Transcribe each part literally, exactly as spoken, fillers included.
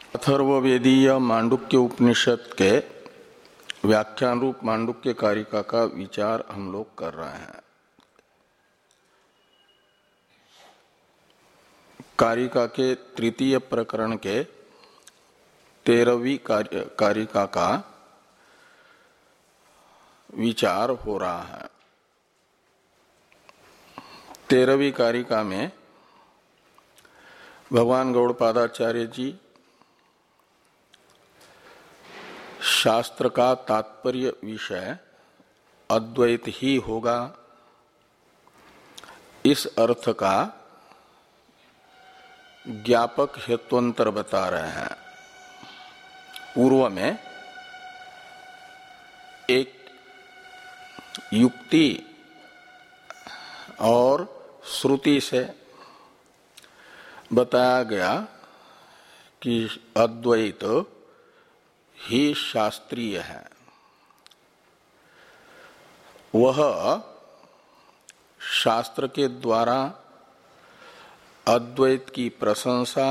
अथर्ववेदीय मांडुक्य उपनिषद के व्याख्यान रूप मांडुक्य कारिका का विचार हम लोग कर रहे हैं। कारिका के तृतीय प्रकरण के तेरहवीं कारिका का विचार हो रहा है। तेरहवीं कारिका में भगवान गौड़पादाचार्य जी शास्त्र का तात्पर्य विषय अद्वैत ही होगा, इस अर्थ का ज्ञापक हेत्वंतर बता रहे हैं। पूर्व में एक युक्ति और श्रुति से बताया गया कि अद्वैत ही शास्त्रीय है। वह शास्त्र के द्वारा अद्वैत की प्रशंसा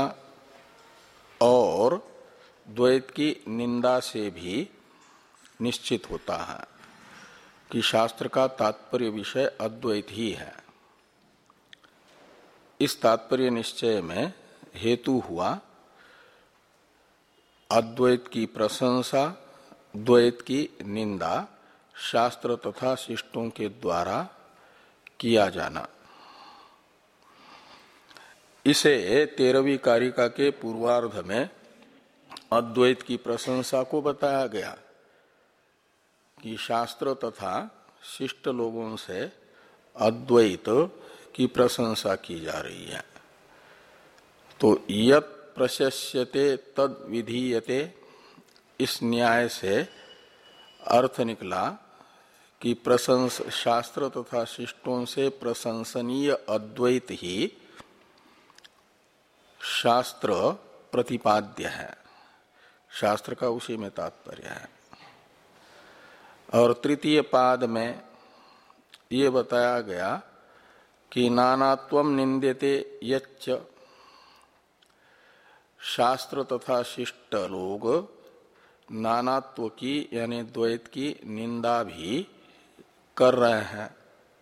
और द्वैत की निंदा से भी निश्चित होता है कि शास्त्र का तात्पर्य विषय अद्वैत ही है। इस तात्पर्य निश्चय में हेतु हुआ अद्वैत की प्रशंसा, द्वैत की निंदा शास्त्र तथा शिष्टों के द्वारा किया जाना। इसे तेरहवीं कारिका के पूर्वार्ध में अद्वैत की प्रशंसा को बताया गया कि शास्त्र तथा शिष्ट लोगों से अद्वैत की प्रशंसा की जा रही है। तो यत् प्रशस्यते तद विधीयते, इस न्याय से अर्थ निकला कि प्रशंस शास्त्र तथा शिष्टों से प्रशंसनीय अद्वैत ही शास्त्र प्रतिपाद्य है, शास्त्र का उसी में तात्पर्य है। और तृतीय पाद में ये बताया गया कि नानात्वम निंद्यते यच्च, शास्त्र तथा शिष्ट लोग नानात्व की यानी द्वैत की निंदा भी कर रहे हैं।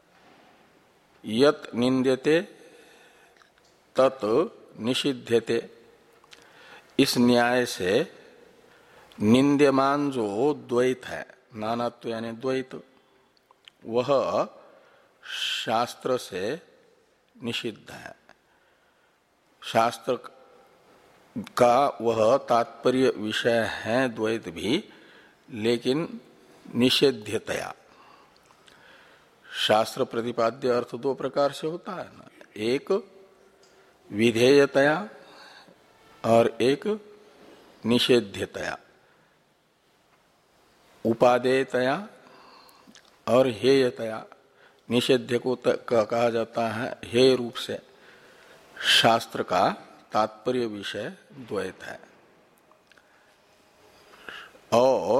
यत् निंद्यते तत् निषिध्यते, इस न्याय से निंद्यमान जो द्वैत है, नानात्व यानी द्वैत, वह शास्त्र से निषिद्ध है। शास्त्र का वह तात्पर्य विषय है द्वैत भी, लेकिन निषेध्यतया। शास्त्र प्रतिपाद्य अर्थ दो प्रकार से होता है ना, एक विधेयतया और एक निषेध्यतया, उपादेयतया और हेयतया। निषेध्य को कहा जाता है हेय रूप से। शास्त्र का तात्पर्य विषय द्वैत है और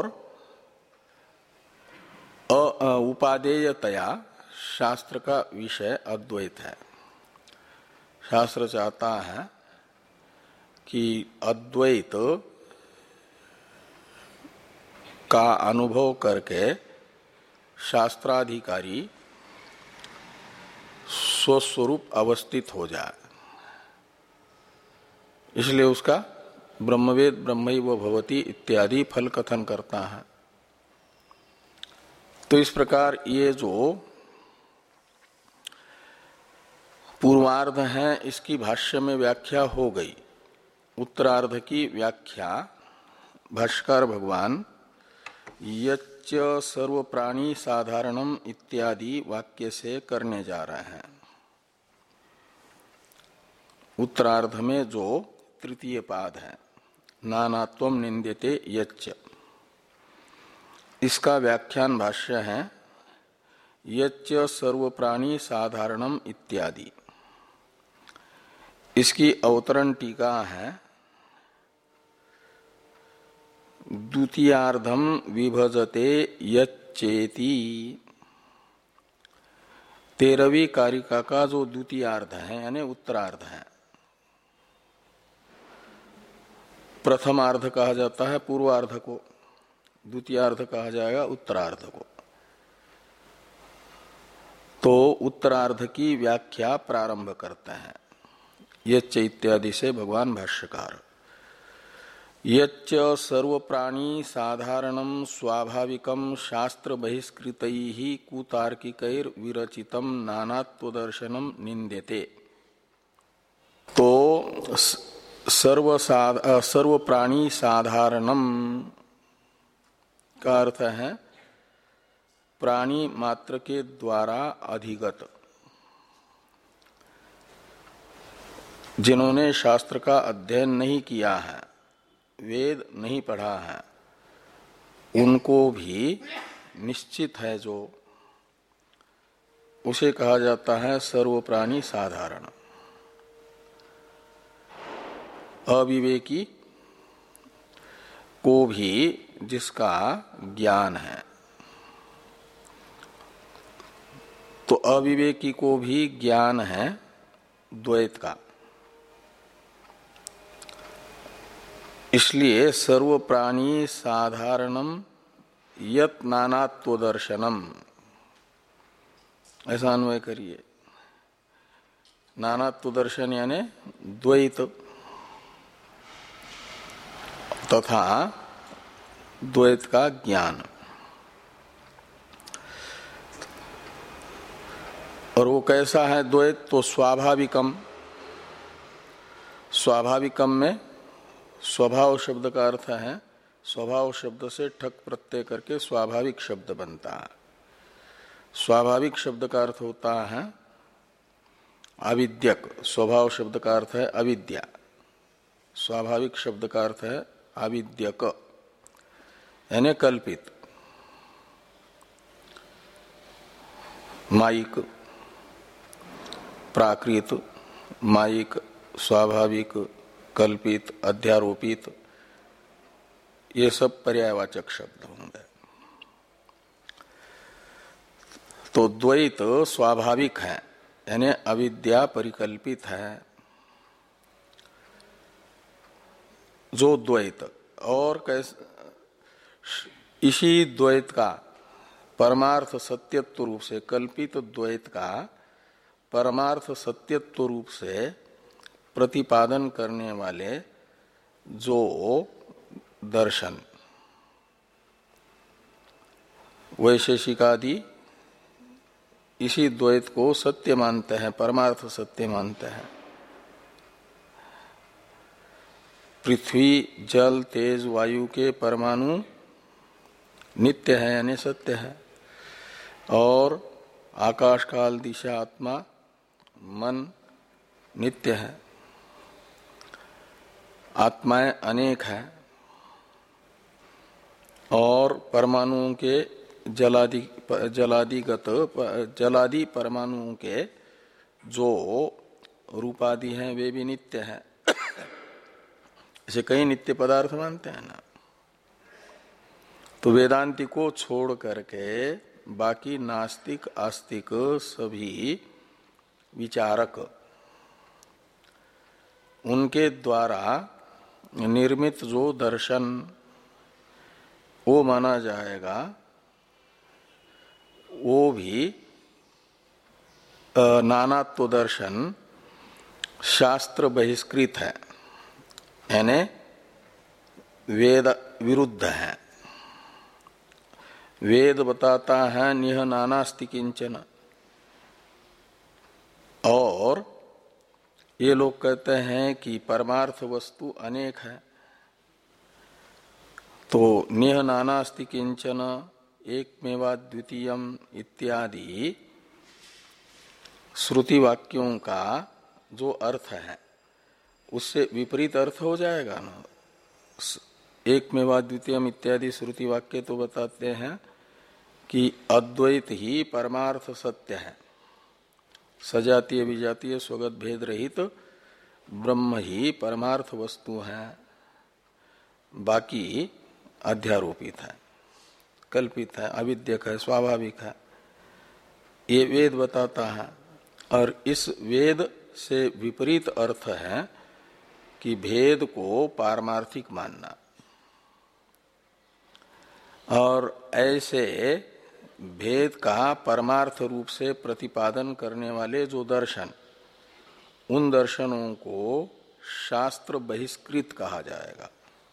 उपादेयतया शास्त्र का विषय अद्वैत है। शास्त्र चाहता है कि अद्वैत का अनुभव करके शास्त्राधिकारी स्वस्वरूप अवस्थित हो जाए, इसलिए उसका ब्रह्मवेद ब्रह्मैव भवति इत्यादि फल कथन करता है। तो इस प्रकार ये जो पूर्वार्ध है इसकी भाष्य में व्याख्या हो गई। उत्तरार्ध की व्याख्या भाष्यकार भगवान यच्च सर्व प्राणी साधारणम इत्यादि वाक्य से करने जा रहे हैं। उत्तरार्ध में जो तृतीय पाद है नानात्वम निंद्यते यच्च, इसका व्याख्यान भाष्य है यच्च सर्व प्राणी साधारणम इत्यादि। इसकी अवतरण टीका है द्वितीयार्धम विभजते यच्चेति। तेरहवीं कारिका का जो द्वितीयार्ध है यानी उत्तरार्ध है, प्रथमार्ध कहा जाता है पूर्वार्ध को, द्वितीयार्ध कहा जाएगा उत्तरार्ध को। तो उत्तरार्ध की व्याख्या प्रारंभ करते हैं यच्च इत्यादि से भगवान भाष्यकार। यच्च सर्व प्राणी साधारणं स्वाभाविकं शास्त्र बहिष्कृतैः कुतार्किकैर विरचितम नानात्वदर्शनम निंद्यते। तो सर्व सर्व प्राणी साधारणम का अर्थ है प्राणी मात्र के द्वारा अधिगत, जिन्होंने शास्त्र का अध्ययन नहीं किया है, वेद नहीं पढ़ा है, उनको भी निश्चित है जो, उसे कहा जाता है सर्व प्राणी साधारण। अविवेकी को भी जिसका ज्ञान है, तो अविवेकी को भी ज्ञान है द्वैत का, इसलिए सर्व प्राणी साधारणम यत नानात्वदर्शनम, ऐसा अन्वय करिए। नानात्वदर्शन यानी द्वैत तथा द्वैत का ज्ञान। और वो कैसा है द्वैत? तो स्वाभाविकम, स्वाभाविकम में स्वभाव शब्द का अर्थ है, स्वभाव शब्द से ठक प्रत्यय करके स्वाभाविक शब्द बनता है। स्वाभाविक शब्द का अर्थ होता है अविद्यक, स्वभाव शब्द का अर्थ है अविद्या, स्वाभाविक शब्द का अर्थ है अविद्यक यानी कल्पित। मायिक, प्राकृत, मायिक, स्वाभाविक, कल्पित, अध्यारोपित, ये सब पर्यायवाचक शब्द होंगे। तो द्वैत स्वाभाविक है यानी अविद्या परिकल्पित है जो द्वैत, और कैसे इसी द्वैत का परमार्थ सत्यत्व रूप से, कल्पित द्वैत का परमार्थ सत्यत्व रूप से प्रतिपादन करने वाले जो दर्शन वैशेषिकादि इसी द्वैत को सत्य मानते हैं, परमार्थ सत्य मानते हैं। पृथ्वी, जल, तेज, वायु के परमाणु नित्य है यानी सत्य है, और आकाश, काल, दिशा, आत्मा, मन नित्य है। आत्माएं अनेक हैं और परमाणुओं के जलादि जलादिगत जलादि परमाणुओं के जो रूपादि हैं वे भी नित्य हैं। ऐसे कई नित्य पदार्थ मानते हैं ना। तो वेदांति को छोड़ करके बाकी नास्तिक आस्तिक सभी विचारक उनके द्वारा निर्मित जो दर्शन वो माना जाएगा, वो भी नानात्व दर्शन शास्त्र बहिष्कृत है यानी वेद विरुद्ध है। वेद बताता है निह नानास्ति किंचन, और ये लोग कहते हैं कि परमार्थ वस्तु अनेक है। तो निह नानास्ति किंचन, एकमेवा द्वितीयम इत्यादि श्रुति वाक्यों का जो अर्थ है उससे विपरीत अर्थ हो जाएगा ना। एकमेवा द्वितीयम इत्यादि श्रुति वाक्य तो बताते हैं कि अद्वैत ही परमार्थ सत्य है, सजातीय विजातीय स्वगत भेद रहित ब्रह्म ही परमार्थ वस्तु है, बाकी अध्यारोपित है, कल्पित है, अविद्यक है, स्वाभाविक है। ये वेद बताता है। और इस वेद से विपरीत अर्थ है कि भेद को पारमार्थिक मानना। और ऐसे भेद का परमार्थ रूप से प्रतिपादन करने वाले जो दर्शन, उन दर्शनों को शास्त्र बहिष्कृत कहा जाएगा।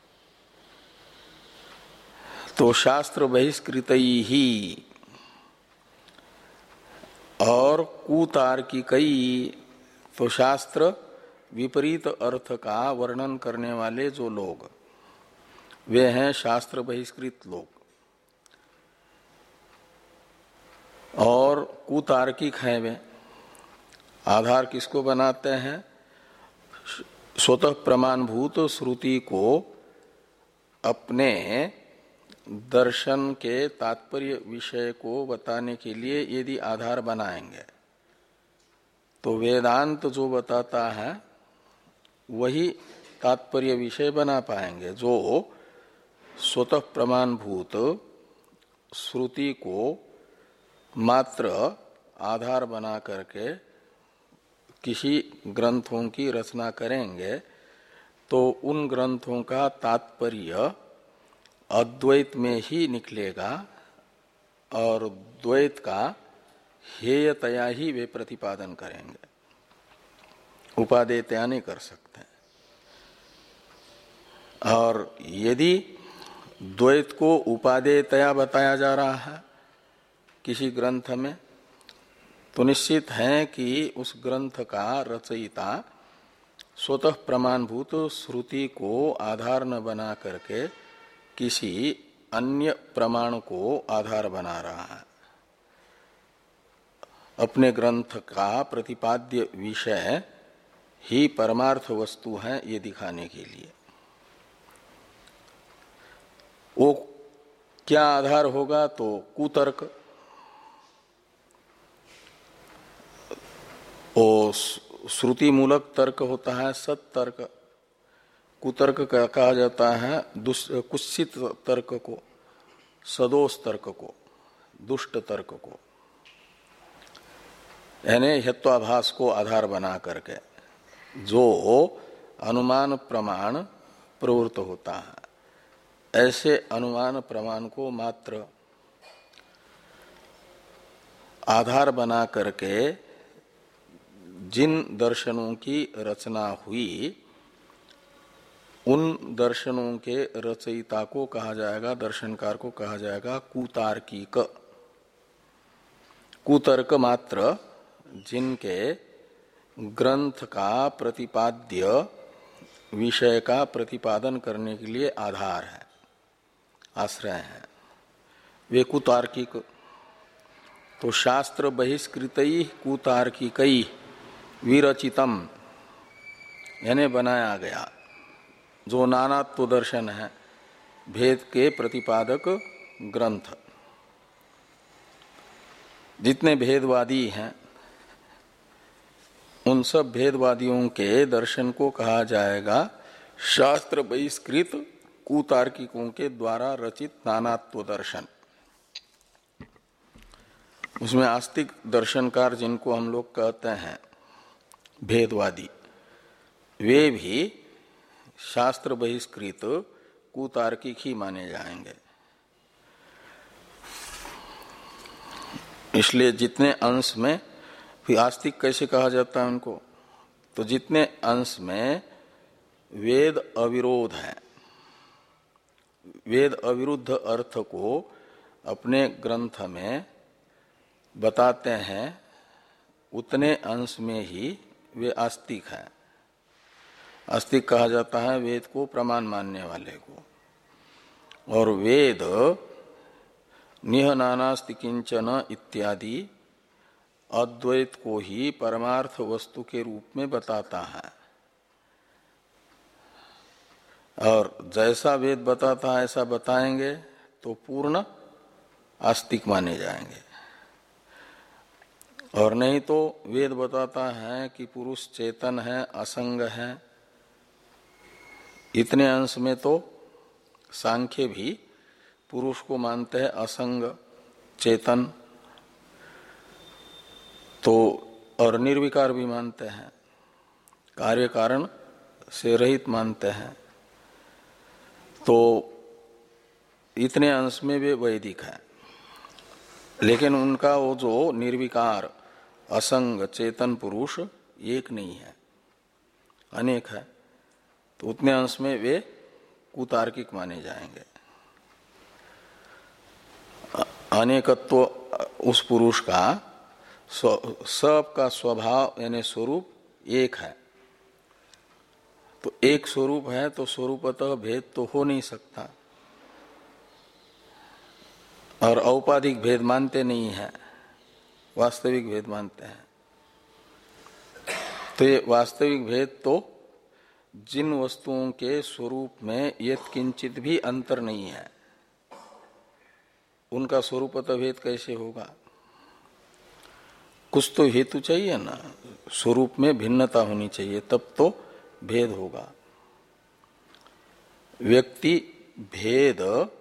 तो शास्त्र बहिष्कृत ही और कुतार्किकई, तो शास्त्र विपरीत अर्थ का वर्णन करने वाले जो लोग, वे हैं शास्त्र बहिष्कृत लोग। और कुतार्किक हैं वे। आधार किसको बनाते हैं? स्वतः प्रमाणभूत श्रुति को अपने दर्शन के तात्पर्य विषय को बताने के लिए यदि आधार बनाएंगे तो वेदांत जो बताता है वही तात्पर्य विषय बना पाएंगे, जो स्वतः प्रमाणभूत श्रुति को मात्र आधार बना करके किसी ग्रंथों की रचना करेंगे तो उन ग्रंथों का तात्पर्य अद्वैत में ही निकलेगा और द्वैत का हेयतया ही वे प्रतिपादन करेंगे, उपादेयतया नहीं कर सकते। और यदि द्वैत को उपादेयतया बताया जा रहा है किसी ग्रंथ में, तो निश्चित है कि उस ग्रंथ का रचयिता स्वतः प्रमाणभूत श्रुति को आधार न बना करके किसी अन्य प्रमाण को आधार बना रहा है। अपने ग्रंथ का प्रतिपाद्य विषय ही परमार्थ वस्तु है ये दिखाने के लिए। वो क्या आधार होगा? तो कुतर्क। वो श्रुति मूलक तर्क होता है सत्तर्क। कुतर्क कहा जाता है कुत्सित तर्क को, सदोष तर्क को, दुष्ट तर्क को, यानी हेत्वाभास को आधार बना करके जो अनुमान प्रमाण प्रवृत्त होता है। ऐसे अनुमान प्रमाण को मात्र आधार बना करके जिन दर्शनों की रचना हुई उन दर्शनों के रचयिता को कहा जाएगा, दर्शनकार को कहा जाएगा कुतार्किक। कुतर्क मात्र जिनके ग्रंथ का प्रतिपाद्य विषय का प्रतिपादन करने के लिए आधार है, आश्रय है, वे कुतार्किक। तो शास्त्र बहिष्कृतई कुतार्किकई विरचितम यानी बनाया गया जो नानात्व दर्शन है, भेद के प्रतिपादक ग्रंथ, जितने भेदवादी हैं उन सब भेदवादियों के दर्शन को कहा जाएगा शास्त्र बहिष्कृत कुतार्किकों के द्वारा रचित नानात्व दर्शन। उसमें आस्तिक दर्शनकार जिनको हम लोग कहते हैं भेदवादी, वे भी शास्त्र बहिष्कृत कुतार्किक ही माने जाएंगे। इसलिए जितने अंश में, फिर आस्तिक कैसे कहा जाता है उनको? तो जितने अंश में वेद अविरोध है, वेद अविरुद्ध अर्थ को अपने ग्रंथ में बताते हैं, उतने अंश में ही वे आस्तिक हैं। आस्तिक कहा जाता है वेद को प्रमाण मानने वाले को। और वेद निह नानास्ति किंचन इत्यादि अद्वैत को ही परमार्थ वस्तु के रूप में बताता है। और जैसा वेद बताता है ऐसा बताएंगे तो पूर्ण आस्तिक माने जाएंगे। और नहीं तो वेद बताता है कि पुरुष चेतन है, असंग है, इतने अंश में तो सांख्य भी पुरुष को मानते हैं असंग चेतन, तो और निर्विकार भी मानते हैं, कार्य कारण से रहित मानते हैं तो इतने अंश में वे वैदिक है। लेकिन उनका वो जो निर्विकार असंग चेतन पुरुष एक नहीं है, अनेक है, तो उतने अंश में वे कुतार्किक माने जाएंगे। अनेकत्व उस पुरुष का सब का स्वभाव यानी स्वरूप एक है, तो एक स्वरूप है तो स्वरूपतः भेद तो हो नहीं सकता, और औपाधिक भेद मानते नहीं है, वास्तविक भेद मानते हैं। तो ये वास्तविक भेद तो जिन वस्तुओं के स्वरूप में यत् किंचित भी अंतर नहीं है उनका स्वरूपतः भेद कैसे होगा? कुछ तो हेतु चाहिए ना, स्वरूप में भिन्नता होनी चाहिए, तब तो भेद होगा। व्यक्ति भेद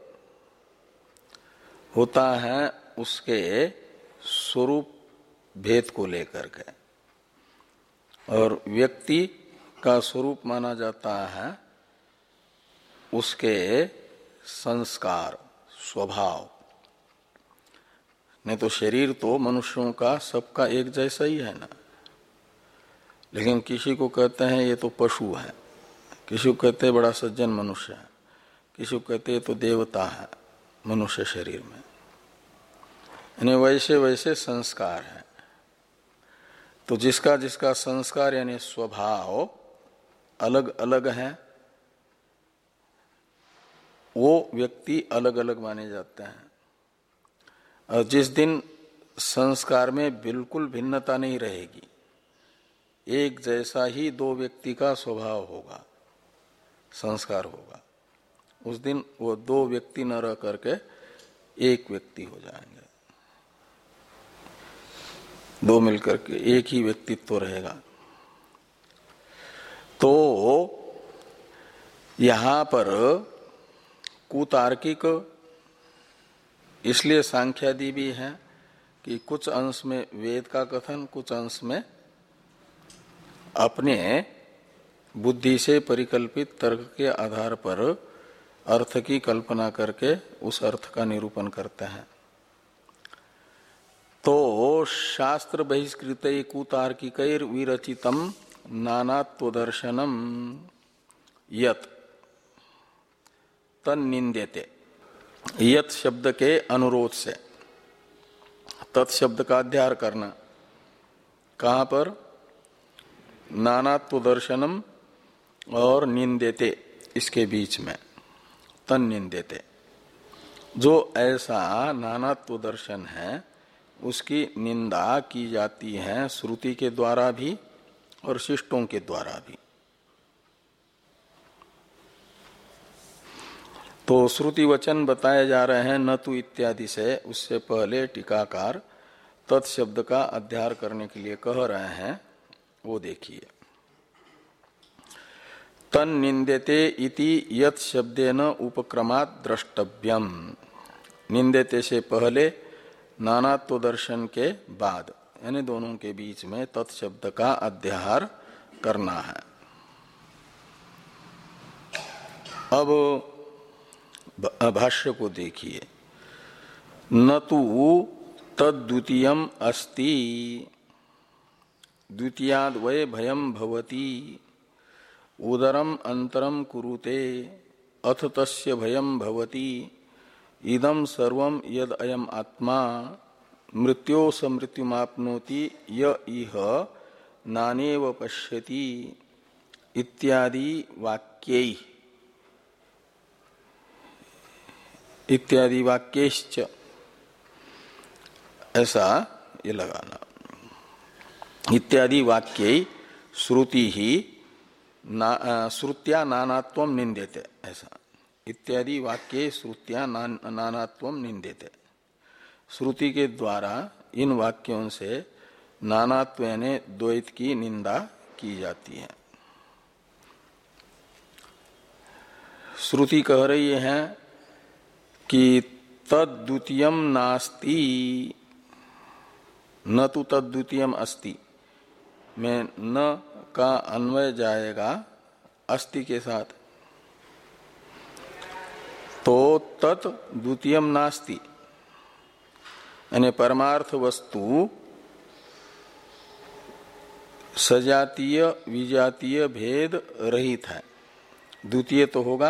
होता है उसके स्वरूप भेद को लेकर के, और व्यक्ति का स्वरूप माना जाता है उसके संस्कार स्वभाव। नहीं तो शरीर तो मनुष्यों का सबका एक जैसा ही है ना, लेकिन किसी को कहते हैं ये तो पशु है, किसी को कहते हैं बड़ा सज्जन मनुष्य है, किसी को कहते हैं तो देवता है मनुष्य शरीर में। यानी वैसे वैसे संस्कार है, तो जिसका जिसका संस्कार यानी स्वभाव अलग अलग है वो व्यक्ति अलग अलग माने जाते हैं। और जिस दिन संस्कार में बिल्कुल भिन्नता नहीं रहेगी, एक जैसा ही दो व्यक्ति का स्वभाव होगा, संस्कार होगा, उस दिन वो दो व्यक्ति न रह करके एक व्यक्ति हो जाएंगे, दो मिलकर के एक ही व्यक्तित्व तो रहेगा। तो यहां पर कुतार्किक इसलिए सांख्यादि भी है कि कुछ अंश में वेद का कथन, कुछ अंश में अपने बुद्धि से परिकल्पित तर्क के आधार पर अर्थ की कल्पना करके उस अर्थ का निरूपण करते हैं। तो शास्त्र बहिष्कृत कुतार्किकैर विरचितम नानात्वदर्शनम यत् तन्निंद्यते, यत् शब्द के अनुरोध से तत्शब्द का अध्यार करना, कहां पर? नानात्व दर्शनम और निंदेते इसके बीच में, तन निंदेते। जो ऐसा नानात्व दर्शन है उसकी निंदा की जाती है श्रुति के द्वारा भी और शिष्टों के द्वारा भी। तो श्रुति वचन बताए जा रहे हैं न तु इत्यादि से, उससे पहले टीकाकार तत्शब्द का अध्यार करने के लिए कह रहे हैं, वो देखिए। तन निंदेते इति यत् शब्देन उपक्रमात् द्रष्टव्यम, निंदेते से पहले नानात्व दर्शन के बाद, यानी दोनों के बीच में तत्शब्द का अध्यार करना है। अब भाष्य को देखिए। न तु तद्द्वितीयम् अस्ति, द्वितीयाद् वै भयं भवति, उदरम अंतरम कुरुते अथ तस्य भयं भवति, इदं सर्वं यद अयम आत्मा मृत्यो स मृत्युमाप्नोति य इह नानेव पश्यति इत्यादि वाक्यै इत्यादि वाक्यश्च, ऐसा ये लगाना। इत्यादि वाक्य श्रुति ही ना, श्रुत्या नानात्वम निंदेते, ऐसा। इत्यादि वाक्य श्रुत्या ना, नानात्वम निंदेते, श्रुति के द्वारा इन वाक्यों से नानात्व यानी द्वैत की निंदा की जाती है। श्रुति कह रही है कि तद्द्वितीयम नास्ति, न तो तद्द्वितीयम अस्ति में न का अन्वय जाएगा अस्ति के साथ, तो तत् द्वितीयम नास्ति, यानी परमार्थ वस्तु सजातीय विजातीय भेद रहित है। द्वितीय तो होगा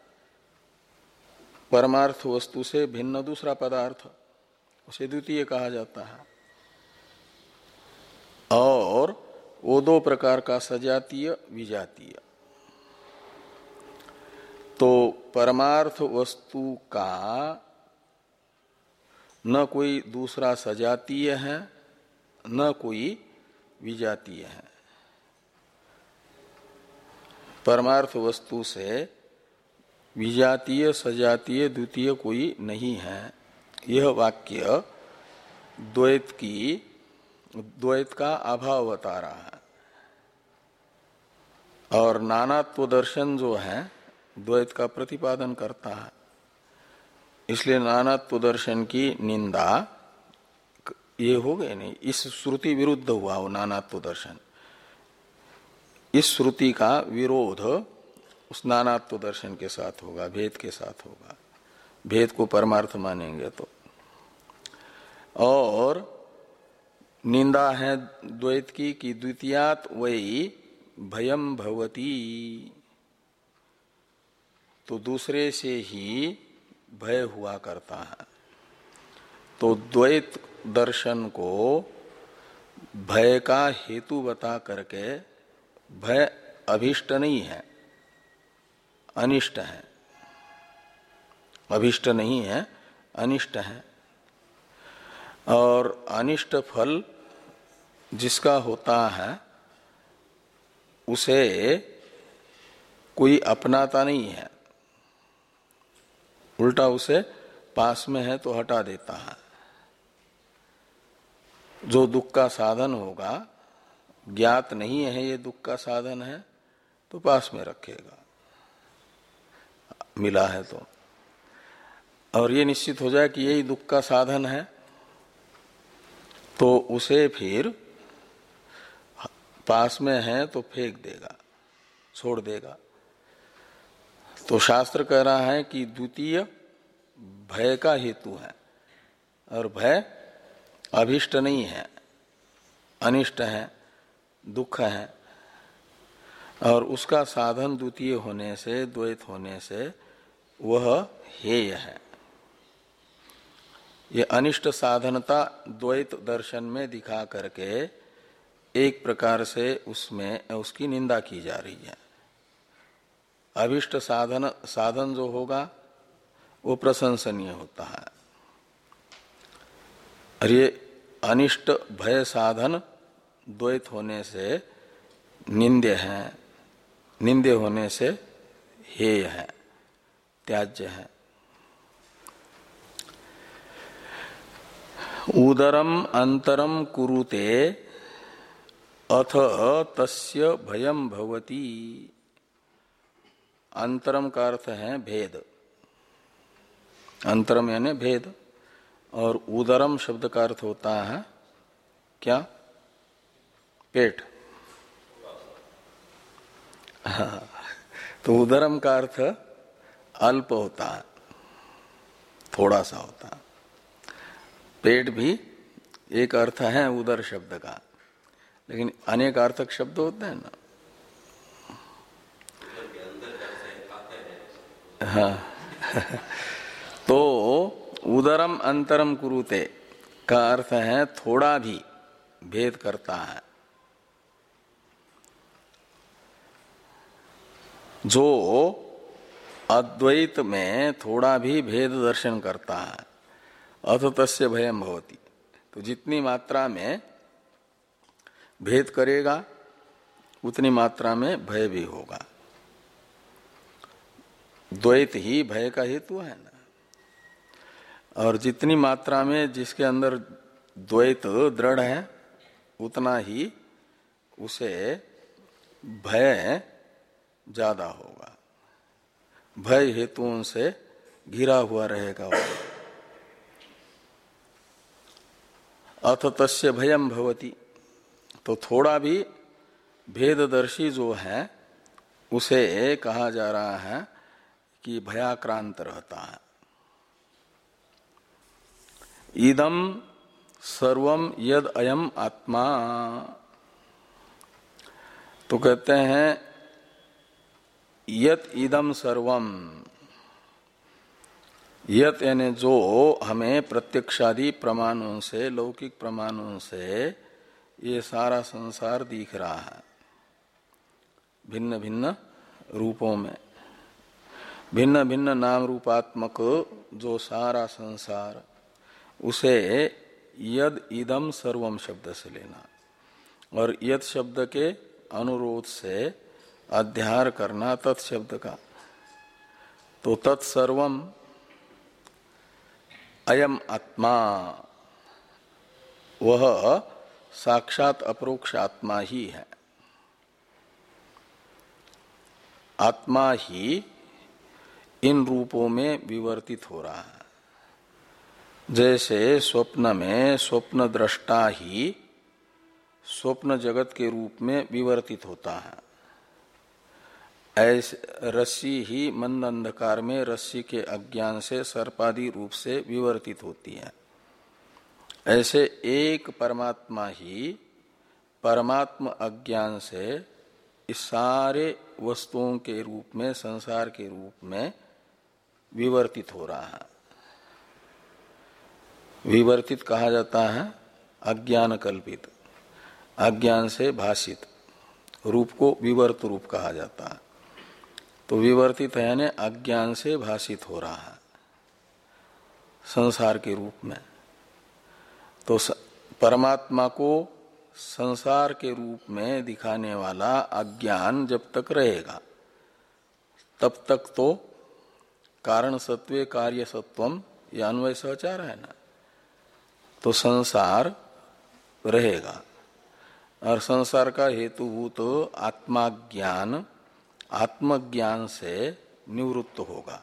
परमार्थ वस्तु से भिन्न दूसरा पदार्थ, उसे द्वितीय कहा जाता है। और वो दो प्रकार का सजातीय विजातीय। तो परमार्थ वस्तु का न कोई दूसरा सजातीय है न कोई विजातीय है। परमार्थ वस्तु से विजातीय सजातीय द्वितीय कोई नहीं है। यह वाक्य द्वैत की द्वैत का अभाव बता रहा है। और नानात्व दर्शन जो है द्वैत का प्रतिपादन करता है। इसलिए नानात्व दर्शन की निंदा ये हो गए नहीं, इस श्रुति विरुद्ध हुआ वो नानात्व दर्शन। इस श्रुति का विरोध उस नानात्व दर्शन के साथ होगा, भेद के साथ होगा। भेद को परमार्थ मानेंगे तो। और निंदा है द्वैत की कि द्वितीयात् वै भयम भवति, तो दूसरे से ही भय हुआ करता है। तो द्वैत दर्शन को भय का हेतु बता करके भय अभिष्ट नहीं है, अनिष्ट है। अभिष्ट नहीं है, अनिष्ट है। और अनिष्ट फल जिसका होता है उसे कोई अपनाता नहीं है, उल्टा उसे पास में है तो हटा देता है। जो दुख का साधन होगा, ज्ञात नहीं है ये दुख का साधन है, तो पास में रखेगा, मिला है तो। और ये निश्चित हो जाए कि यही दुख का साधन है, तो उसे फिर पास में है तो फेंक देगा, छोड़ देगा। तो शास्त्र कह रहा है कि द्वितीय भय का हेतु है, और भय अभिष्ट नहीं है, अनिष्ट है, दुख है। और उसका साधन द्वितीय होने से, द्वैत होने से वह हेय है। ये अनिष्ट साधनता द्वैत दर्शन में दिखा करके एक प्रकार से उसमें उसकी निंदा की जा रही है। अभिष्ट साधन साधन जो होगा वो प्रशंसनीय होता है। और ये अनिष्ट भय साधन द्वैत होने से निंद्य है, निंद्य होने से हेय है, त्याज्य है। उदरम अंतरम कुरुते अथ तस्य भयम भवति। अंतरम का अर्थ है भेद, अंतरम यानी भेद। और उदरम शब्द का अर्थ होता है क्या? पेट। हाँ, तो उदरम का अर्थ अल्प होता है, थोड़ा सा होता है। पेट भी एक अर्थ है उदर शब्द का, लेकिन अनेक अर्थक शब्द होते हैं ना। हाँ तो उदरम अंतरम कुरुते का अर्थ है थोड़ा भी भेद करता है। जो अद्वैत में थोड़ा भी भेद दर्शन करता है, अथ तस्य भयम भवति, तो जितनी मात्रा में भेद करेगा उतनी मात्रा में भय भी होगा। द्वैत ही भय का हेतु है ना। और जितनी मात्रा में जिसके अंदर द्वैत दृढ़ है उतना ही उसे भय ज्यादा होगा, भय हेतुओं से घिरा हुआ रहेगा। अथ तस्य भयम भवति, तो थोड़ा भी भेददर्शी जो है उसे कहा जा रहा है कि भयाक्रांत रहता है। इदम सर्वम यद अयम आत्मा, तो कहते हैं यत इदम सर्वम, यत यानी जो हमें प्रत्यक्षादि प्रमाणों से, लौकिक प्रमाणों से ये सारा संसार दिख रहा है भिन्न भिन्न रूपों में, भिन्न भिन्न नाम रूपात्मक जो सारा संसार, उसे यद इदम सर्वम शब्द से लेना और यद शब्द के अनुरोध से अध्यार करना तत्शब्द का। तो तत्सर्वम अयम आत्मा, वह साक्षात अपरोक्ष आत्मा ही है। आत्मा ही इन रूपों में विवर्तित हो रहा है। जैसे स्वप्न में स्वप्न दृष्टा ही स्वप्न जगत के रूप में विवर्तित होता है, ऐसे रस्सी ही मंद अंधकार में रस्सी के अज्ञान से सर्पादि रूप से विवर्तित होती है। ऐसे एक परमात्मा ही परमात्म अज्ञान से इस सारे वस्तुओं के रूप में, संसार के रूप में विवर्तित हो रहा है। विवर्तित कहा जाता है अज्ञान कल्पित, अज्ञान से भाषित रूप को विवर्त रूप कहा जाता है। तो विवर्तित है यानी अज्ञान से भाषित हो रहा है संसार के रूप में। तो परमात्मा को संसार के रूप में दिखाने वाला अज्ञान जब तक रहेगा तब तक तो कारण सत्वे कार्य सत्वम यह अन्वय सहचार है ना, तो संसार रहेगा और संसार का हेतुभूत तो आत्माज्ञान आत्मज्ञान से निवृत्त होगा।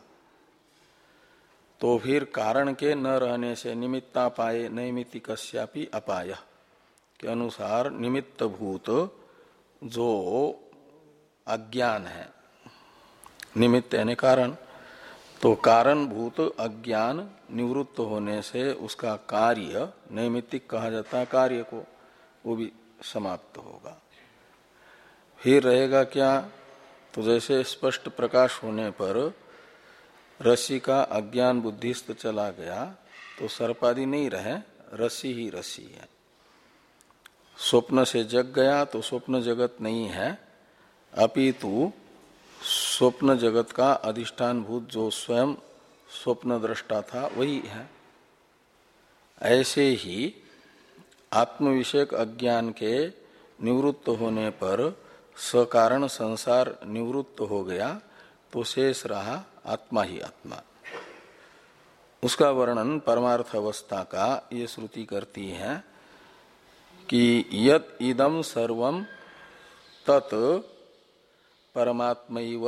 तो फिर कारण के न रहने से निमित्तापाये नैमित्तिकस्यापि अपाय के अनुसार निमित्त भूत जो अज्ञान है, निमित्त यानी कारण, तो कारण भूत अज्ञान निवृत्त होने से उसका कार्य नैमित्तिक कहा जाता है, कार्य को वो भी समाप्त होगा। फिर रहेगा क्या? तो जैसे स्पष्ट प्रकाश होने पर रस्सी का अज्ञान बुद्धिस्त चला गया तो सर्पादि नहीं रहे, रस्सी ही रस्सी है। स्वप्न से जग गया तो स्वप्न जगत नहीं है, अपितु स्वप्न जगत का अधिष्ठान भूत जो स्वयं स्वप्न दृष्टा था वही है। ऐसे ही आत्म विषयक अज्ञान के निवृत्त होने पर सकारण संसार निवृत्त हो गया तो शेष रहा आत्मा ही आत्मा। उसका वर्णन परमार्थ अवस्था का ये श्रुति करती है कि यत इदम सर्वम तत् परमात्मैव,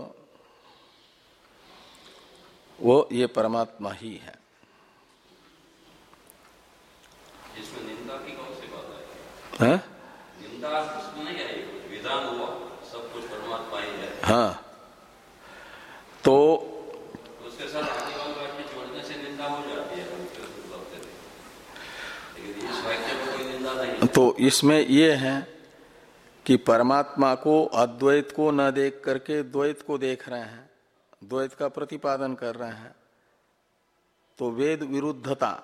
वो ये परमात्मा ही है। इसमें निंदा की कौन सी बात है? है? निंदा इसमें नहीं है, विधान हुआ सब कुछ परमात्मा ही है। हाँ, तो उसके साथ आगे वाले वाक्य जोड़ने से निंदा हो जाती है, लेकिन इस वाक्य में कोई निंदा नहीं है। तो इसमें ये है कि परमात्मा को अद्वैत को न देख करके द्वैत को देख रहे हैं, द्वैत का प्रतिपादन कर रहे हैं, तो वेद विरुद्धता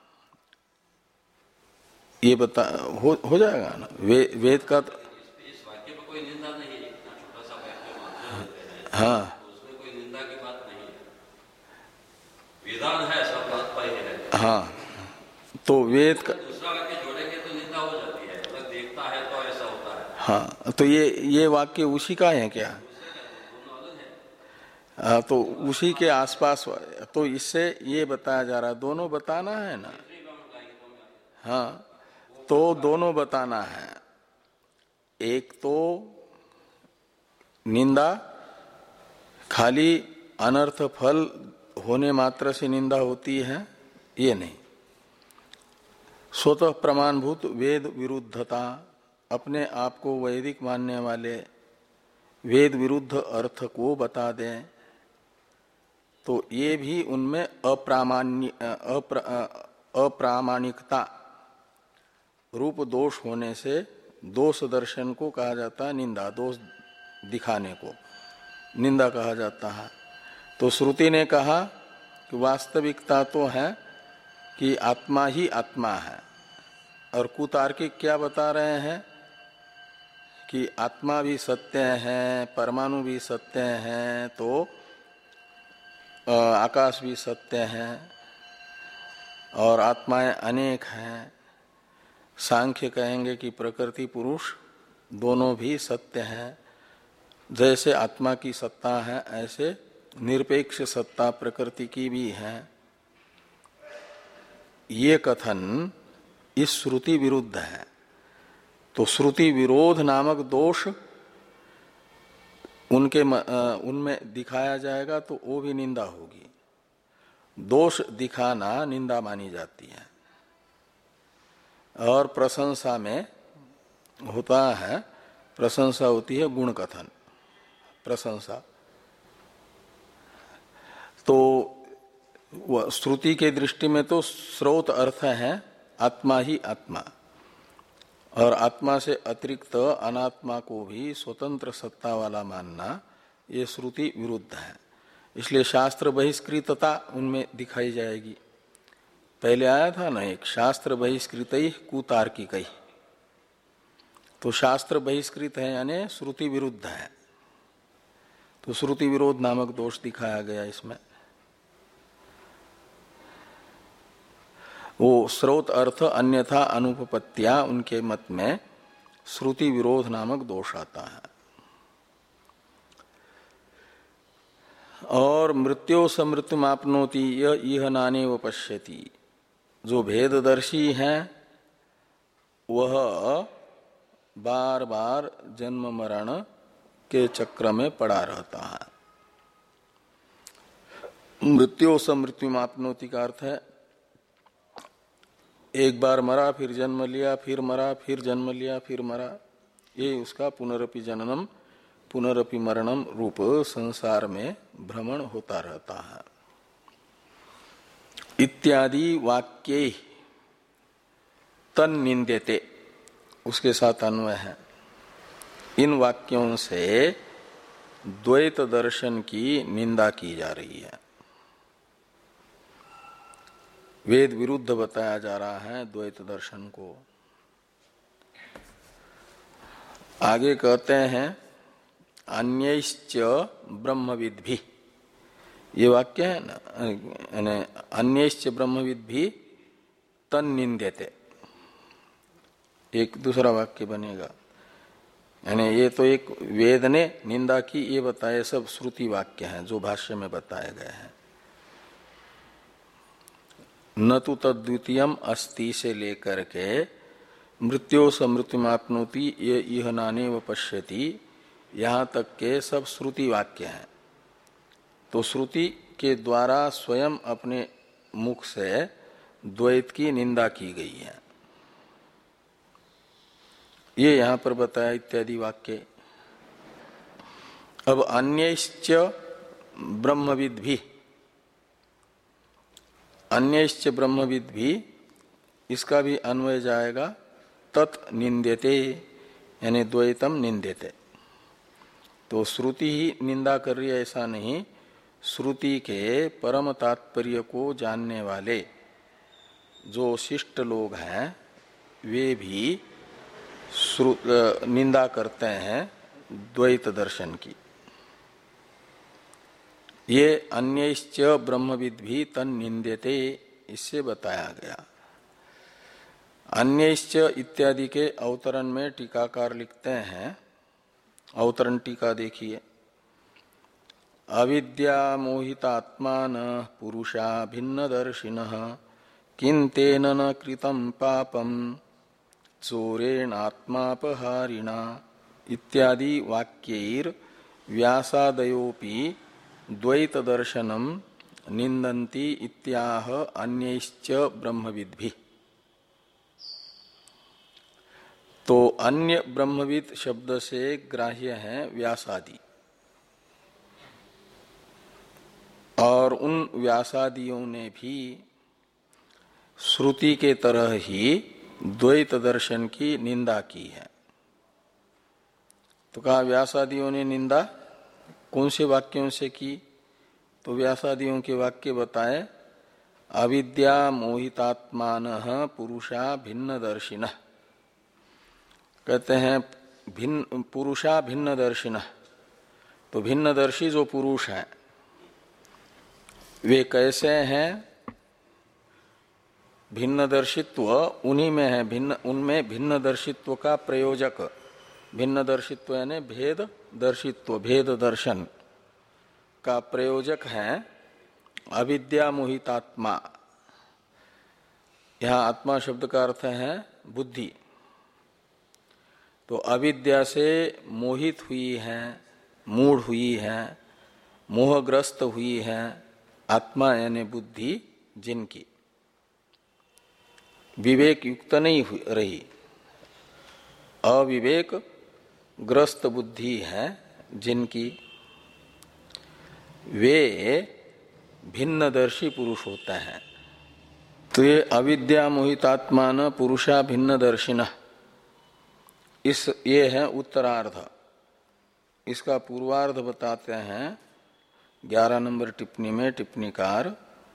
ये बता हो, हो जाएगा ना। वे, वेद का तो, इस वाक्य में कोई निंदा नहीं है, इतना छोटा सा वाक्य मानते हैं, हाँ, तो उसमें कोई निंदा की बात नहीं है, विधान है, सब बात पाई है। हाँ, तो वेद का दूसरा वाक्य जोड़ेंगे तो निंदा हो जाती है, अगर देखता है तो ऐसा होता है। हाँ, तो ये ये वाक्य उसी का है क्या? हाँ, तो उसी के आसपास, तो इससे ये बताया जा रहा है, दोनों बताना है ना। हाँ, तो दोनों बताना है। एक तो निंदा खाली अनर्थ फल होने मात्र से निंदा होती है, ये नहीं। स्वतः प्रमाणभूत वेद विरुद्धता, अपने आप को वैदिक मानने वाले वेद विरुद्ध अर्थ को बता दें तो ये भी उनमें अप्रामाण्य अप्र, अप्रामाणिकता रूप दोष होने से दोष दर्शन को कहा जाता है निंदा। दोष दिखाने को निंदा कहा जाता है। तो श्रुति ने कहा कि वास्तविकता तो है कि आत्मा ही आत्मा है, और कुतार्किक क्या बता रहे हैं कि आत्मा भी सत्य है, परमाणु भी सत्य हैं, तो आकाश भी सत्य है और आत्माएं अनेक हैं। सांख्य कहेंगे कि प्रकृति पुरुष दोनों भी सत्य हैं। जैसे आत्मा की सत्ता है ऐसे निरपेक्ष सत्ता प्रकृति की भी है। ये कथन इस श्रुति विरुद्ध है। तो श्रुति विरोध नामक दोष उनके उनमें दिखाया जाएगा तो वो भी निंदा होगी। दोष दिखाना निंदा मानी जाती है। और प्रशंसा में होता है, प्रशंसा होती है गुण कथन प्रशंसा। तो श्रुति के दृष्टि में तो स्रोत अर्थ है आत्मा ही आत्मा, और आत्मा से अतिरिक्त अनात्मा को भी स्वतंत्र सत्ता वाला मानना ये श्रुति विरुद्ध है। इसलिए शास्त्र बहिष्कृतता उनमें दिखाई जाएगी। पहले आया था ना एक शास्त्र बहिष्कृत ही कुतार्किक ही, तो शास्त्र बहिष्कृत है यानी श्रुति विरुद्ध है, तो श्रुति विरोध नामक दोष दिखाया गया इसमें। वो स्रोत अर्थ अन्यथा अनुपपत्तिया उनके मत में श्रुति विरोध नामक दोष आता है। और मृत्यो समृत्यु मापनोति यह नाने व पश्यति, जो भेददर्शी हैं वह बार बार जन्म मरण के चक्र में पड़ा रहता है। मृत्यो समृत्यु मापनोति का अर्थ है एक बार मरा फिर जन्म लिया, फिर मरा फिर जन्म लिया फिर मरा, ये उसका पुनरपि जननम पुनरपि मरणम रूप संसार में भ्रमण होता रहता है। इत्यादि वाक्ये तन निंद्यते उसके साथ अन्वय है। इन वाक्यों से द्वैत दर्शन की निंदा की जा रही है। वेद विरुद्ध बताया जा रहा है द्वैत दर्शन को। आगे कहते हैं अन्यश्च ब्रह्मविद भी, ये वाक्य है ना, अन्यश्च ब्रह्मविद भी तन निंद्यते, एक दूसरा वाक्य बनेगा। यानी ये तो एक वेद ने निंदा की, ये बताए सब श्रुति वाक्य हैं जो भाष्य में बताए गए हैं। न तो तद्वितीयम अस्ति से लेकर के मृत्यो समृत्युमाप्नोति ये इह नाने व पश्यति, यहाँ तक के सब श्रुति वाक्य हैं। तो श्रुति के द्वारा स्वयं अपने मुख से द्वैत की निंदा की गई है, ये यहाँ पर बताया इत्यादि वाक्य। अब अन्यश्च ब्रह्मविद भी, अन्यश्च ब्रह्मविद भी, इसका भी अन्वय जाएगा तत् निंद्यते, यानी द्वैतम निंद्यते। तो श्रुति ही निंदा कर रही है ऐसा नहीं, श्रुति के परम तात्पर्य को जानने वाले जो शिष्ट लोग हैं वे भी निंदा करते हैं द्वैत दर्शन की। ये अन्यश्च ब्रह्मविद भी तन निंद्यते, इससे बताया गया। अन्यश्च इत्यादि के अवतरण में टीकाकार लिखते हैं, अवतरण टीका देखिए। अविद्या मोहितात्मान पुरुषा भिन्नदर्शिनः किंतेन न कृतं पापम चोरेणात्मापहारिणा इत्यादि वाक्यैर व्यासादयोपि द्वैत दर्शनम निंदन्ति इत्याह अन्यश्च ब्रह्मविद्भि। तो अन्य ब्रह्मविद शब्द से ग्राह्य है व्यासादि, और उन व्यासादियों ने भी श्रुति के तरह ही द्वैत दर्शन की निंदा की है। तो कहा व्यासादियों ने निंदा कौन से वाक्यों से की? तो व्यासादियों के वाक्य बताए, अविद्या मोहितात्मानः पुरुषा भिन्न दर्शिनः। कहते हैं भिन्न पुरुषा भिन्न दर्शिनः, तो भिन्न दर्शी जो पुरुष हैं वे कैसे हैं? भिन्न दर्शित्व उन्हीं में है, भिन्न उनमें भिन्न दर्शित्व का प्रयोजक, भिन्न दर्शित्व यानी भेद दर्शित्व, भेद दर्शन का प्रयोजक है अविद्या मोहितात्मा। यहाँ आत्मा शब्द का अर्थ है बुद्धि। तो अविद्या से मोहित हुई है, मूढ़ हुई है, मोहग्रस्त हुई है आत्मा यानी बुद्धि, जिनकी विवेक युक्त नहीं रही, अविवेक ग्रस्त बुद्धि है जिनकी, वे भिन्नदर्शी पुरुष होते हैं। तो ये अविद्या मोहितात्मान पुरुषा भिन्नदर्शिन, इस ये है उत्तरार्ध। इसका पूर्वार्ध बताते हैं ग्यारह नंबर टिप्पणी में टिप्पणीकार,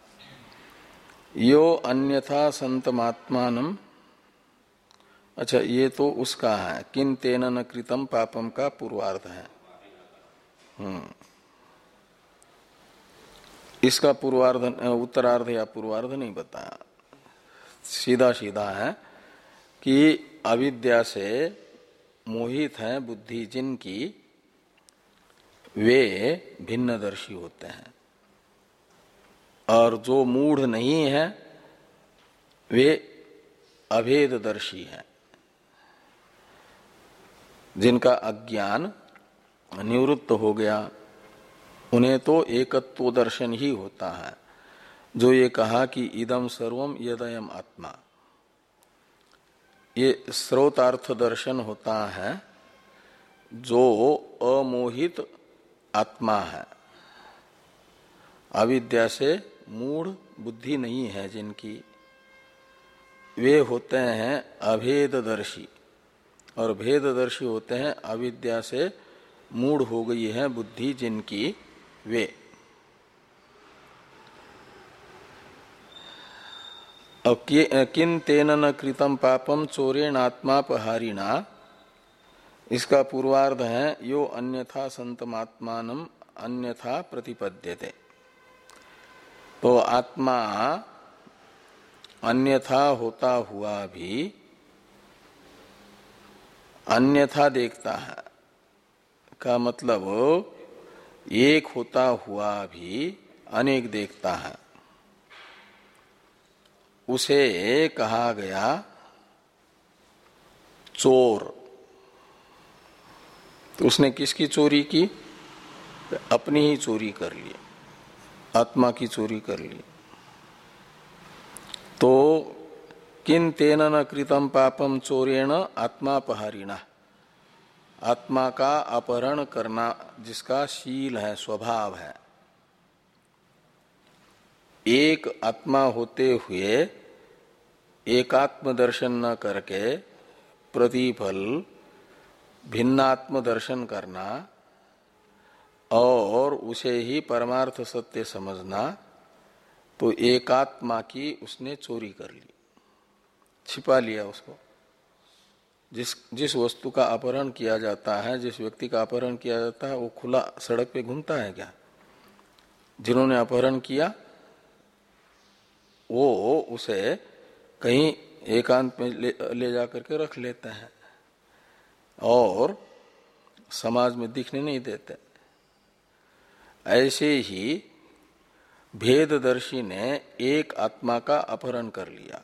यो अन्यथा संतमात्मानम। अच्छा, ये तो उसका है, किन तेन न कृतम पापम का पूर्वार्ध है। हम्म इसका पूर्वार्ध उत्तरार्ध या पूर्वार्ध नहीं बताया, सीधा सीधा है कि अविद्या से मोहित है बुद्धि जिनकी, वे भिन्नदर्शी होते हैं, और जो मूढ़ नहीं है वे अभेददर्शी हैं, जिनका अज्ञान निवृत्त हो गया, उन्हें तो एकत्व दर्शन ही होता है। जो ये कहा कि इदम सर्वम यदयम आत्मा, ये स्रोतार्थ दर्शन होता है जो अमोहित आत्मा है, अविद्या से मूढ़ बुद्धि नहीं है जिनकी, वे होते हैं अभेददर्शी, और भेददर्शी होते हैं अविद्या से मूढ़ हो गई है बुद्धि जिनकी, वे। अब किन तेन न कृतम पापम चोरेण आत्मापहारिणा, इसका पूर्वार्ध है यो अन्यथा संतमात्मानम अन्यथा प्रतिपद्यते। तो आत्मा अन्यथा होता हुआ भी अन्यथा देखता है, का मतलब एक होता हुआ भी अनेक देखता है। उसे कहा गया चोर। तो उसने किसकी चोरी की? अपनी ही चोरी कर ली, आत्मा की चोरी कर ली। तो किन तेन न कृतम पापम चोरेण आत्मापहारिणा, आत्मा का अपहरण करना जिसका शील है, स्वभाव है, एक आत्मा होते हुए एकात्म दर्शन न करके प्रतिफल भिन्नात्म दर्शन करना और उसे ही परमार्थ सत्य समझना, तो एकात्मा की उसने चोरी कर ली, छिपा लिया उसको। जिस जिस वस्तु का अपहरण किया जाता है, जिस व्यक्ति का अपहरण किया जाता है, वो खुला सड़क पे घूमता है क्या? जिन्होंने अपहरण किया वो उसे कहीं एकांत में ले, ले जाकर के रख लेते हैं और समाज में दिखने नहीं देते। ऐसे ही भेददर्शी ने एक आत्मा का अपहरण कर लिया,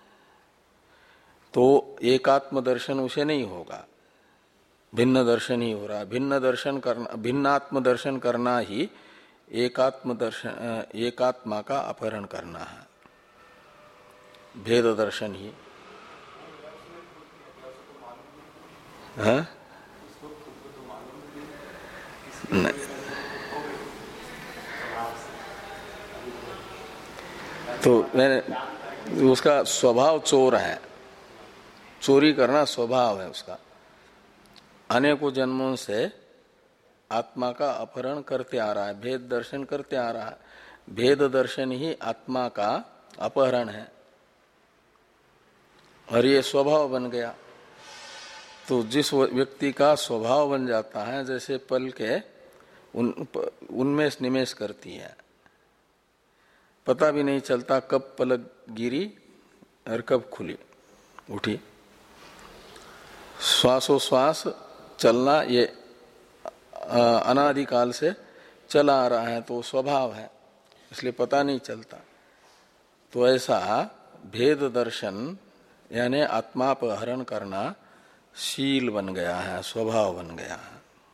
तो एकात्म दर्शन उसे नहीं होगा, भिन्न दर्शन ही हो रहा। भिन्न दर्शन करना, भिन्नात्म दर्शन करना ही एकात्म दर्शन, एकात्मा का अपहरण करना है, भेद दर्शन ही। हाँ? नहीं, तो मैंने उसका स्वभाव चोर है, चोरी करना स्वभाव है उसका। अनेकों जन्मों से आत्मा का अपहरण करते आ रहा है, भेद दर्शन करते आ रहा है। भेद दर्शन ही आत्मा का अपहरण है और ये स्वभाव बन गया। तो जिस व्यक्ति का स्वभाव बन जाता है, जैसे पल के उन उनमें निमेश करती है, पता भी नहीं चलता कब पलक गिरी और कब खुली उठी। श्वासोश्वास चलना ये अनादिकाल से चला आ रहा है, तो स्वभाव है, इसलिए पता नहीं चलता। तो ऐसा भेद दर्शन यानी आत्मापहरण करना शील बन गया है, स्वभाव बन गया है।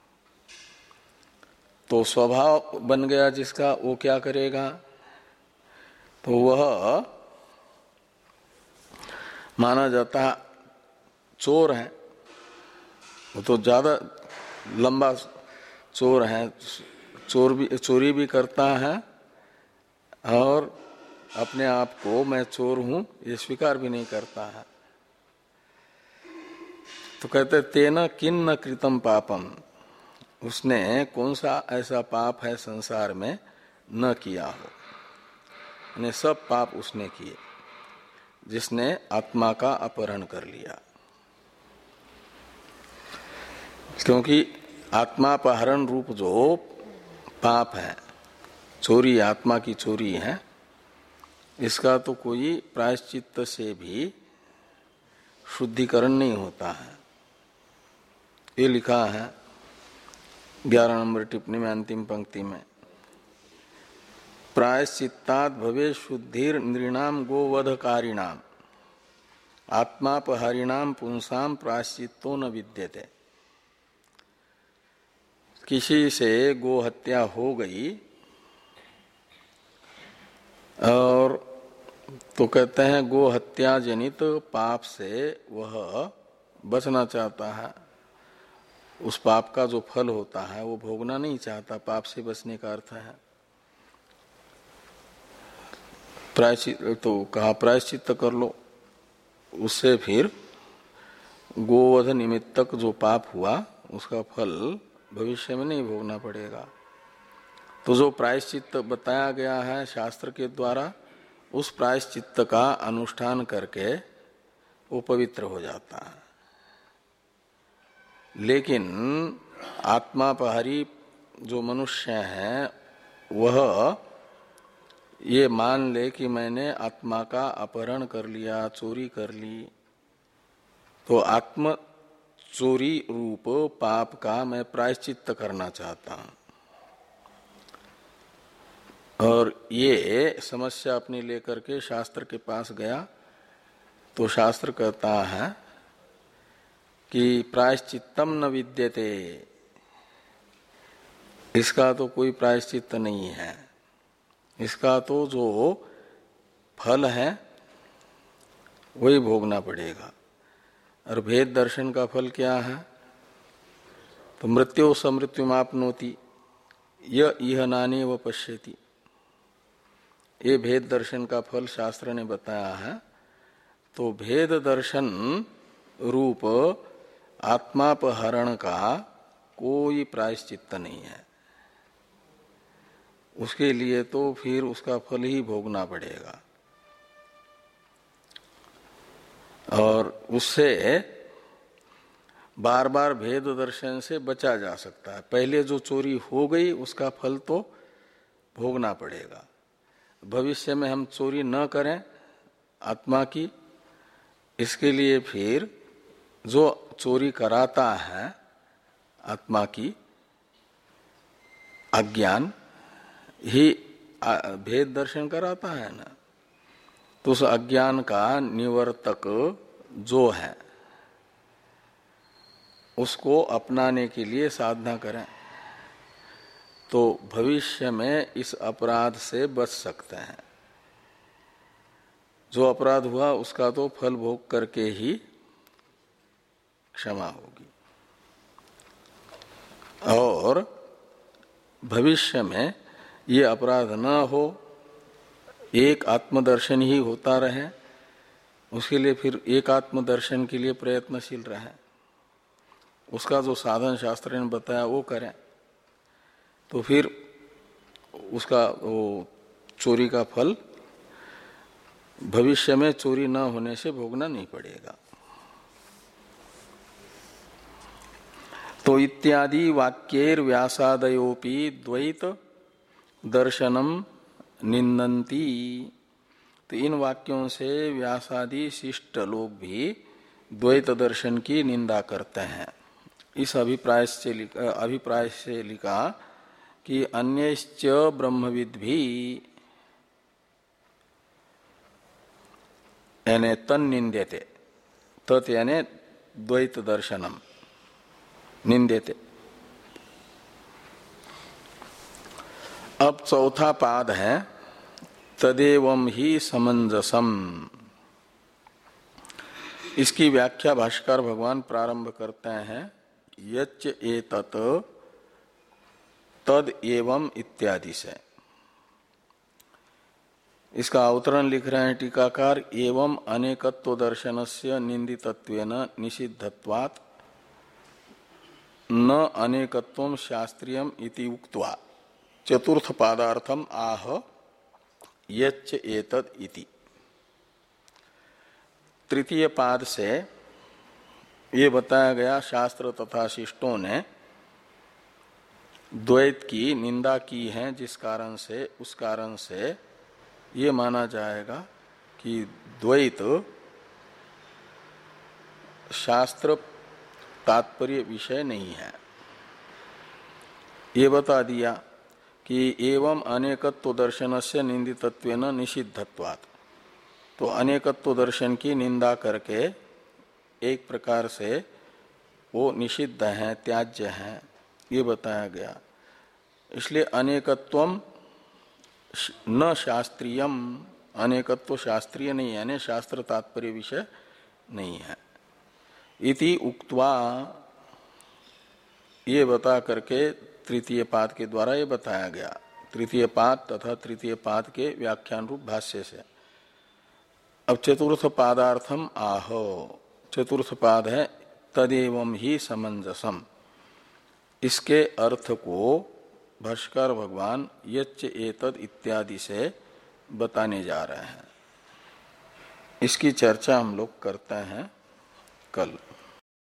तो स्वभाव बन गया जिसका, वो क्या करेगा? तो वह माना जाता चोर है, वो तो ज्यादा लंबा चोर है, चोर भी चोरी भी करता है और अपने आप को मैं चोर हूं ये स्वीकार भी नहीं करता है। तो कहते तेना किन न कृतम पापम, उसने कौन सा ऐसा पाप है संसार में न किया हो, यानी सब पाप उसने किए जिसने आत्मा का अपहरण कर लिया। क्योंकि आत्मापहरण रूप जो पाप है, चोरी, आत्मा की चोरी है, इसका तो कोई प्रायश्चित्त से भी शुद्धिकरण नहीं होता है। ये लिखा है ग्यारह नंबर टिप्पणी में अंतिम पंक्ति में, प्रायश्चित्तात् भवे शुद्धिर नृणाम गोवधकारिणाम आत्मापहरिणाम पुंसाम प्रायश्चित्तो न विद्यते। किसी से गो हत्या हो गई और तो कहते हैं गो हत्या जनित पाप से वह बचना चाहता है, उस पाप का जो फल होता है वो भोगना नहीं चाहता, पाप से बचने का अर्थ है। प्रायश्चित तो कहा प्रायश्चित्त कर लो, उससे फिर गोवध निमित्तक जो पाप हुआ उसका फल भविष्य में नहीं भोगना पड़ेगा। तो जो प्रायश्चित्त बताया गया है शास्त्र के द्वारा, उस प्रायश्चित्त का अनुष्ठान करके वो पवित्र हो जाता है। लेकिन आत्मापहारी जो मनुष्य है वह ये मान ले कि मैंने आत्मा का अपहरण कर लिया, चोरी कर ली, तो आत्म चोरी रूप पाप का मैं प्रायश्चित्त करना चाहता हूं। और ये समस्या अपनी लेकर के शास्त्र के पास गया, तो शास्त्र कहता है कि प्रायश्चित्तम न विद्यते, इसका तो कोई प्रायश्चित्त नहीं है, इसका तो जो फल है वही भोगना पड़ेगा। और भेद दर्शन का फल क्या है? तो मृत्यो समृत्युमाप्नोति य इह नाने व पश्यति, ये भेद दर्शन का फल शास्त्र ने बताया है। तो भेद दर्शन रूप आत्मापहरण का कोई प्रायश्चित्त नहीं है, उसके लिए तो फिर उसका फल ही भोगना पड़ेगा। और उससे बार बार भेद दर्शन से बचा जा सकता है। पहले जो चोरी हो गई उसका फल तो भोगना पड़ेगा। भविष्य में हम चोरी न करें आत्मा की, इसके लिए फिर जो चोरी कराता है आत्मा की, अज्ञान ही भेद दर्शन कराता है ना, तो उस अज्ञान का निवर्तक जो है उसको अपनाने के लिए साधना करें, तो भविष्य में इस अपराध से बच सकते हैं। जो अपराध हुआ उसका तो फल भोग करके ही क्षमा होगी। और भविष्य में ये अपराध न हो, एक आत्मदर्शन ही होता रहे, उसके लिए फिर एक आत्मदर्शन के लिए प्रयत्नशील रहे, उसका जो साधन शास्त्र ने बताया वो करें, तो फिर उसका वो चोरी का फल भविष्य में चोरी न होने से भोगना नहीं पड़ेगा। तो इत्यादि वाक्येर व्यासादयोपि द्वैत दर्शनम निंदन्ति। तो इन वाक्यों से व्यासादि शिष्ट लोग भी द्वैत दर्शन की निंदा करते हैं। इस अभिप्राय से लिखा, अभिप्राय से लिखा कि अन्यश्च ब्रह्मविद भी यानी तन निंद्यते, तत् यानी द्वैत दर्शनम निंद्यते। अब चौथा पाद है तदेवं ही समंजसम। इसकी व्याख्या भाष्कर भगवान प्रारंभ करते हैं यच्च एतत् तद एवं इत्यादि से। इसका अवतरण लिख रहे हैं टीकाकार, एवं अनेकत्व दर्शनस्य निंदितत्वेन निषिद्धत्वात् न अनेकत्वं शास्त्रीयम इति उक्त्वा चतुर्थ पादार्थम आह यच्च एतद इति। तृतीय पाद से ये बताया गया शास्त्र तथा शिष्टों ने द्वैत की निंदा की है, जिस कारण से उस कारण से ये माना जाएगा कि द्वैत शास्त्र तात्पर्य विषय नहीं है। ये बता दिया कि एवं अनेकत्व दर्शनस्य निंदितत्वेन निषिद्धत्वात्, तो अनेकत्व दर्शन की निंदा करके एक प्रकार से वो निषिद्ध है, त्याज्य है, ये बताया गया। इसलिए अनेकत्वम न शास्त्रीयम, अनेकत्व शास्त्रीय नहीं है, यानी शास्त्र तात्पर्य विषय नहीं है। इति उक्त्वा, ये बता करके तृतीय पाद के द्वारा ये बताया गया, तृतीय पाद तथा तृतीय पाद के व्याख्यान रूप भाष्य से। अब चतुर्थ पादार्थम आहो, चतुर्थ पाद है तदेवं ही समंजसम। इसके अर्थ को भाष्कर भगवान यच्च एतद इत्यादि से बताने जा रहे हैं। इसकी चर्चा हम लोग करते हैं कल।